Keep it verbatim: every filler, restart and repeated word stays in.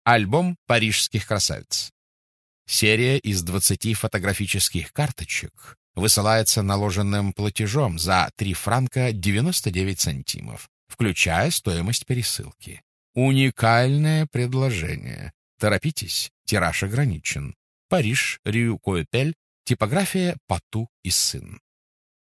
Альбом парижских красавиц. Серия из двадцати фотографических карточек высылается наложенным платежом за три франка девяносто девять сантимов, включая стоимость пересылки. Уникальное предложение. Торопитесь, тираж ограничен. Париж, Рю Коэтель, типография Пату и сын.